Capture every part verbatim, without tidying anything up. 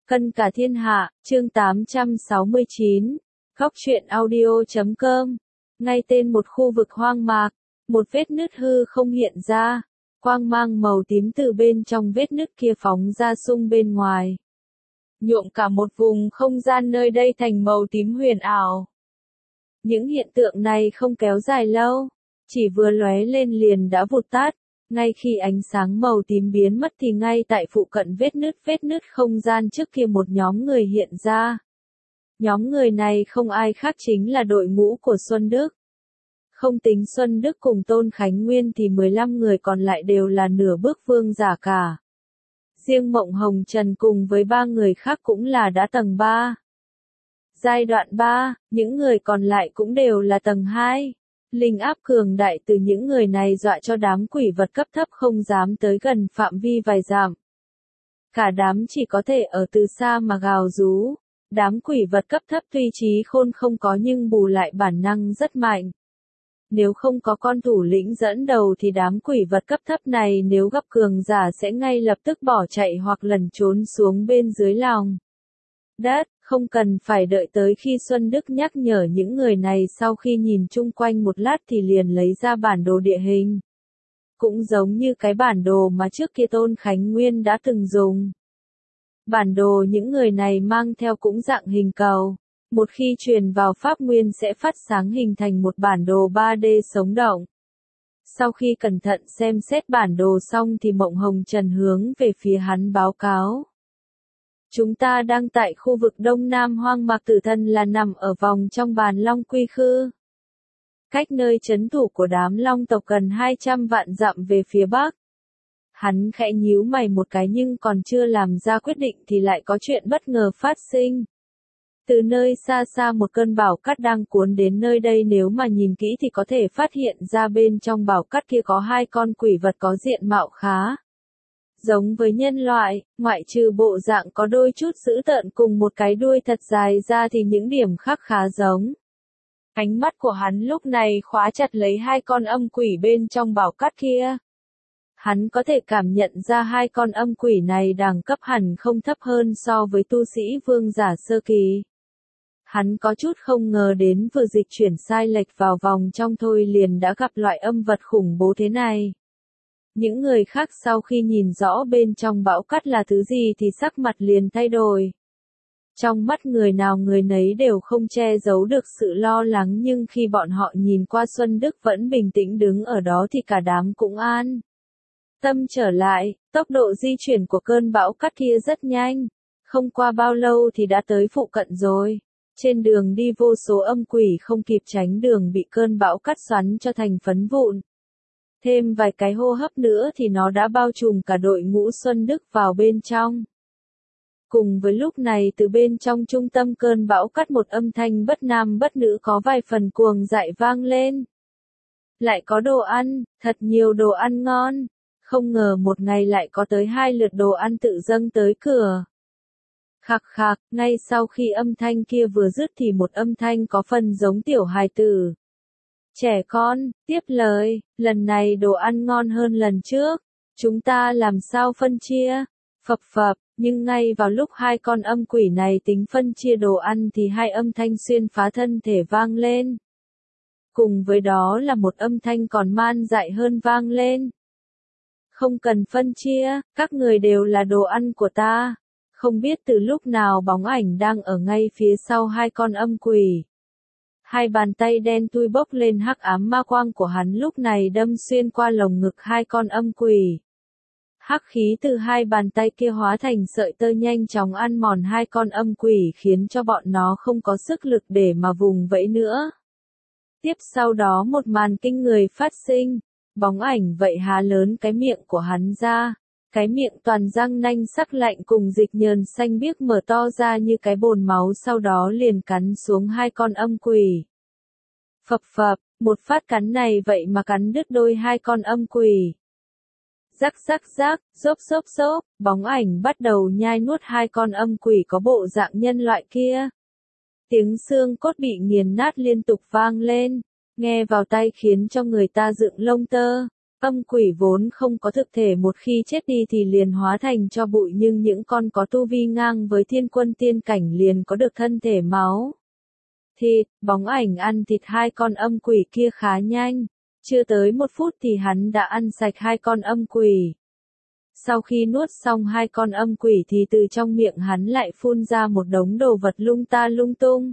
Cân cả thiên hạ, chương tám trăm sáu mươi chín, Góc truyện audio chấm com. Ngay tên một khu vực hoang mạc, một vết nứt hư không hiện ra, quang mang màu tím từ bên trong vết nứt kia phóng ra xung bên ngoài, nhuộm cả một vùng không gian nơi đây thành màu tím huyền ảo. Những hiện tượng này không kéo dài lâu, chỉ vừa lóe lên liền đã vụt tắt. Ngay khi ánh sáng màu tím biến mất thì ngay tại phụ cận vết nứt vết nứt không gian trước kia một nhóm người hiện ra. Nhóm người này không ai khác chính là đội ngũ của Xuân Đức. Không tính Xuân Đức cùng Tôn Khánh Nguyên thì mười lăm người còn lại đều là nửa bước vương giả cả. Riêng Mộng Hồng Trần cùng với ba người khác cũng là đã tầng ba. Giai đoạn ba, những người còn lại cũng đều là tầng hai. Linh áp cường đại từ những người này dọa cho đám quỷ vật cấp thấp không dám tới gần phạm vi vài dặm. Cả đám chỉ có thể ở từ xa mà gào rú. Đám quỷ vật cấp thấp tuy trí khôn không có nhưng bù lại bản năng rất mạnh. Nếu không có con thủ lĩnh dẫn đầu thì đám quỷ vật cấp thấp này nếu gặp cường giả sẽ ngay lập tức bỏ chạy hoặc lẩn trốn xuống bên dưới lòng đất. Không cần phải đợi tới khi Xuân Đức nhắc nhở những người này, sau khi nhìn chung quanh một lát thì liền lấy ra bản đồ địa hình. Cũng giống như cái bản đồ mà trước kia Tôn Khánh Nguyên đã từng dùng. Bản đồ những người này mang theo cũng dạng hình cầu. Một khi truyền vào Pháp Nguyên sẽ phát sáng hình thành một bản đồ ba D sống động. Sau khi cẩn thận xem xét bản đồ xong thì Mộng Hồng Trần hướng về phía hắn báo cáo. Chúng ta đang tại khu vực Đông Nam hoang mạc tử thần là nằm ở vòng trong bàn Long Quy Khư. Cách nơi trấn thủ của đám Long tộc gần hai trăm vạn dặm về phía Bắc. Hắn khẽ nhíu mày một cái nhưng còn chưa làm ra quyết định thì lại có chuyện bất ngờ phát sinh. Từ nơi xa xa một cơn bão cát đang cuốn đến nơi đây, nếu mà nhìn kỹ thì có thể phát hiện ra bên trong bão cát kia có hai con quỷ vật có diện mạo khá giống với nhân loại, ngoại trừ bộ dạng có đôi chút dữ tợn cùng một cái đuôi thật dài ra thì những điểm khác khá giống. Ánh mắt của hắn lúc này khóa chặt lấy hai con âm quỷ bên trong bão cát kia. Hắn có thể cảm nhận ra hai con âm quỷ này đẳng cấp hẳn không thấp hơn so với tu sĩ vương giả sơ kỳ. Hắn có chút không ngờ đến vừa dịch chuyển sai lệch vào vòng trong thôi liền đã gặp loại âm vật khủng bố thế này. Những người khác sau khi nhìn rõ bên trong bão cát là thứ gì thì sắc mặt liền thay đổi. Trong mắt người nào người nấy đều không che giấu được sự lo lắng, nhưng khi bọn họ nhìn qua Xuân Đức vẫn bình tĩnh đứng ở đó thì cả đám cũng an tâm trở lại. Tốc độ di chuyển của cơn bão cát kia rất nhanh. Không qua bao lâu thì đã tới phụ cận rồi. Trên đường đi vô số âm quỷ không kịp tránh đường bị cơn bão cát xoắn cho thành phấn vụn. Thêm vài cái hô hấp nữa thì nó đã bao trùm cả đội ngũ Xuân Đức vào bên trong. Cùng với lúc này từ bên trong trung tâm cơn bão cát một âm thanh bất nam bất nữ có vài phần cuồng dại vang lên. Lại có đồ ăn, thật nhiều đồ ăn ngon. Không ngờ một ngày lại có tới hai lượt đồ ăn tự dâng tới cửa. Khạc khạc, ngay sau khi âm thanh kia vừa dứt thì một âm thanh có phần giống tiểu hài tử. Trẻ con, tiếp lời, lần này đồ ăn ngon hơn lần trước, chúng ta làm sao phân chia? Phập phập, nhưng ngay vào lúc hai con âm quỷ này tính phân chia đồ ăn thì hai âm thanh xuyên phá thân thể vang lên. Cùng với đó là một âm thanh còn man dại hơn vang lên. Không cần phân chia, các người đều là đồ ăn của ta. Không biết từ lúc nào bóng ảnh đang ở ngay phía sau hai con âm quỷ. Hai bàn tay đen thui bốc lên hắc ám ma quang của hắn lúc này đâm xuyên qua lồng ngực hai con âm quỷ. Hắc khí từ hai bàn tay kia hóa thành sợi tơ nhanh chóng ăn mòn hai con âm quỷ khiến cho bọn nó không có sức lực để mà vùng vẫy nữa. Tiếp sau đó một màn kinh người phát sinh. Bóng ảnh vậy há lớn cái miệng của hắn ra. Cái miệng toàn răng nanh sắc lạnh cùng dịch nhờn xanh biếc mở to ra như cái bồn máu, sau đó liền cắn xuống hai con âm quỷ. Phập phập, một phát cắn này vậy mà cắn đứt đôi hai con âm quỷ. Rắc rắc rắc, xốp xốp xốp, bóng ảnh bắt đầu nhai nuốt hai con âm quỷ có bộ dạng nhân loại kia. Tiếng xương cốt bị nghiền nát liên tục vang lên, nghe vào tai khiến cho người ta dựng lông tơ. Âm quỷ vốn không có thực thể, một khi chết đi thì liền hóa thành tro bụi, nhưng những con có tu vi ngang với thiên quân tiên cảnh liền có được thân thể máu thịt. Bóng ảnh ăn thịt hai con âm quỷ kia khá nhanh. Chưa tới một phút thì hắn đã ăn sạch hai con âm quỷ. Sau khi nuốt xong hai con âm quỷ thì từ trong miệng hắn lại phun ra một đống đồ vật lung ta lung tung.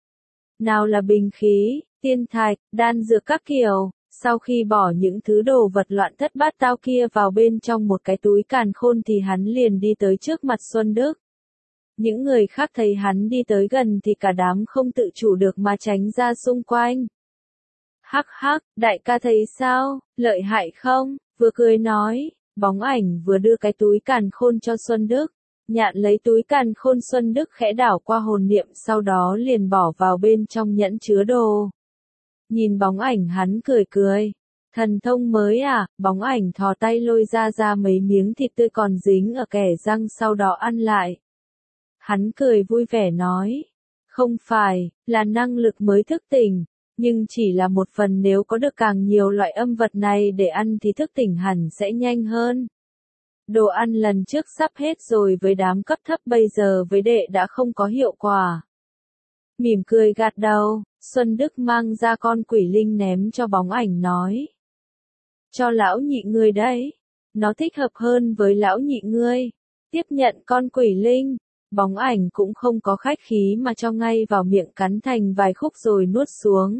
Nào là bình khí, tiên thạch, đan dược các kiểu. Sau khi bỏ những thứ đồ vật loạn thất bát tao kia vào bên trong một cái túi càn khôn thì hắn liền đi tới trước mặt Xuân Đức. Những người khác thấy hắn đi tới gần thì cả đám không tự chủ được mà tránh ra xung quanh. Hắc hắc, đại ca thấy sao, lợi hại không? Vừa cười nói, bóng ảnh vừa đưa cái túi càn khôn cho Xuân Đức. Nhạn lấy túi càn khôn, Xuân Đức khẽ đảo qua hồn niệm, sau đó liền bỏ vào bên trong nhẫn chứa đồ. Nhìn bóng ảnh hắn cười cười. Thần thông mới à? Bóng ảnh thò tay lôi ra ra mấy miếng thịt tươi còn dính ở kẽ răng, sau đó ăn lại. Hắn cười vui vẻ nói. Không phải, là năng lực mới thức tỉnh. Nhưng chỉ là một phần, nếu có được càng nhiều loại âm vật này để ăn thì thức tỉnh hẳn sẽ nhanh hơn. Đồ ăn lần trước sắp hết rồi, với đám cấp thấp bây giờ với đệ đã không có hiệu quả. Mỉm cười gật đầu, Xuân Đức mang ra con quỷ linh ném cho bóng ảnh nói. Cho lão nhị ngươi đấy, nó thích hợp hơn với lão nhị ngươi. Tiếp nhận con quỷ linh, bóng ảnh cũng không có khách khí mà cho ngay vào miệng, cắn thành vài khúc rồi nuốt xuống.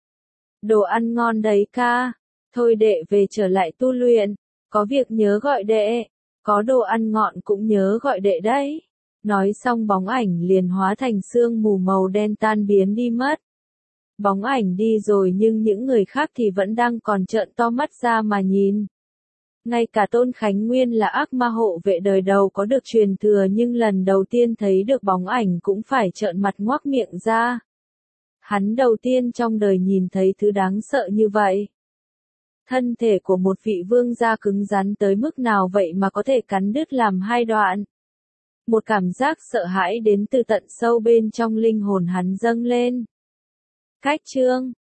Đồ ăn ngon đấy ca, thôi đệ về trở lại tu luyện, có việc nhớ gọi đệ, có đồ ăn ngon cũng nhớ gọi đệ đấy. Nói xong bóng ảnh liền hóa thành sương mù màu đen tan biến đi mất. Bóng ảnh đi rồi nhưng những người khác thì vẫn đang còn trợn to mắt ra mà nhìn. Ngay cả Tôn Khánh Nguyên là ác ma hộ vệ đời đầu có được truyền thừa, nhưng lần đầu tiên thấy được bóng ảnh cũng phải trợn mặt ngoác miệng ra. Hắn đầu tiên trong đời nhìn thấy thứ đáng sợ như vậy. Thân thể của một vị vương gia cứng rắn tới mức nào vậy mà có thể cắn đứt làm hai đoạn. Một cảm giác sợ hãi đến từ tận sâu bên trong linh hồn hắn dâng lên. Cách chương